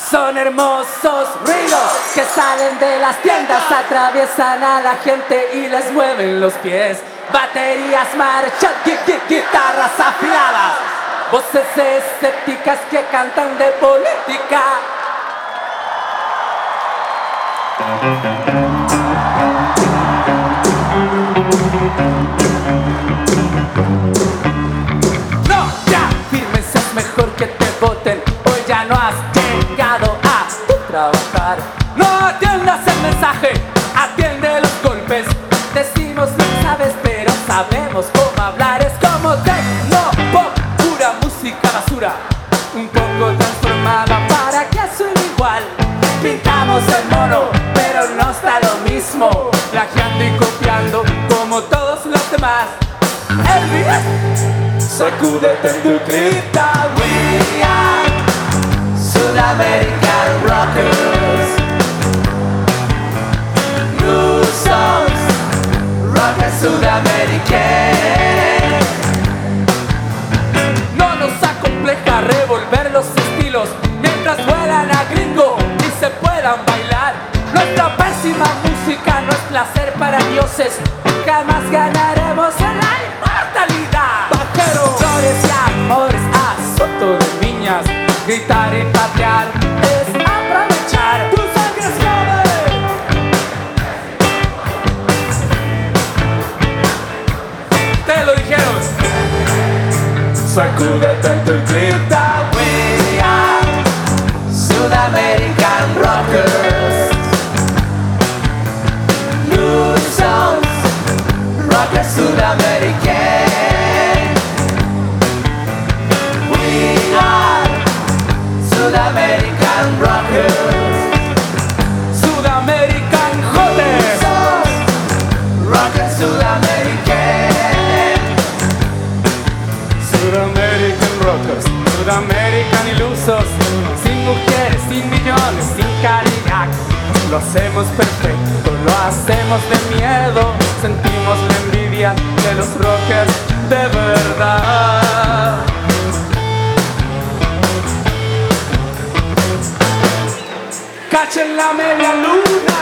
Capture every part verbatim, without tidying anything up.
Son hermosos ruidos que salen de las tiendas, atraviesan a la gente y les mueven los pies. Baterías marchan, gui gui guitarras afiladas, voces escépticas que cantan de política. No, ya, firmes, es mejor que te voten. Hoy ya no has llegado a tu trabajar. No atiendas el mensaje, atiende los golpes. Decimos lo que sabes, pero sabemos cómo hablar. Es como techno pop, pura música basura, un poco transformada para que suene igual. Pintamos el mono, pero no está lo mismo, plagiando y copiando como todos los demás. Elvis, sacúdete en tu cripta. We are Sudamerican rockers. New songs, rockers sudamericanos. No nos acompleja revolver los estilos mientras vuelan a gringo y se puedan bailar. Nuestra pésima música no es placer para dioses. Jamás ganaremos en la inmortalidad. Vaqueros, flores y amores, azoto de niñas. Gritar y patear es aprovechar. Tu sangre es joven. Te lo dijeron. Sacúdete en tu cripta. We are Sudamerican rockers. New songs, rockers sudamericanos. We are Sudamerican rockers. Sudamerican joder. Rockers sudamericanos. Sudamerican rockers, Sudamerican ilusos, sin mujeres, sin millones, sin caridad. Lo hacemos perfecto, lo hacemos de miedo. Sentimos la envidia de los rockers de verdad. Cachen la media luna.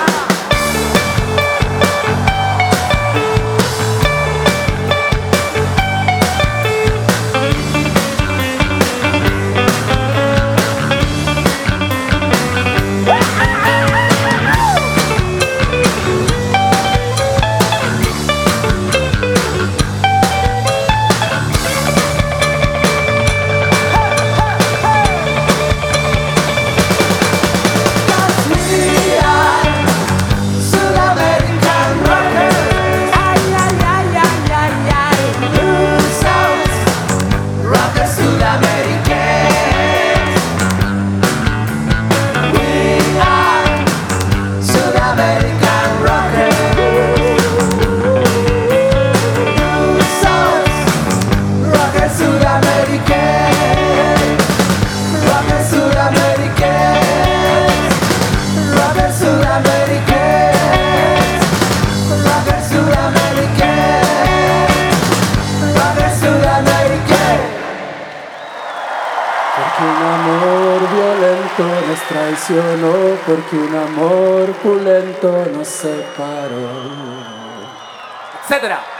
Porque un amor violento nos traicionó, porque un amor pulento nos separó, etcétera.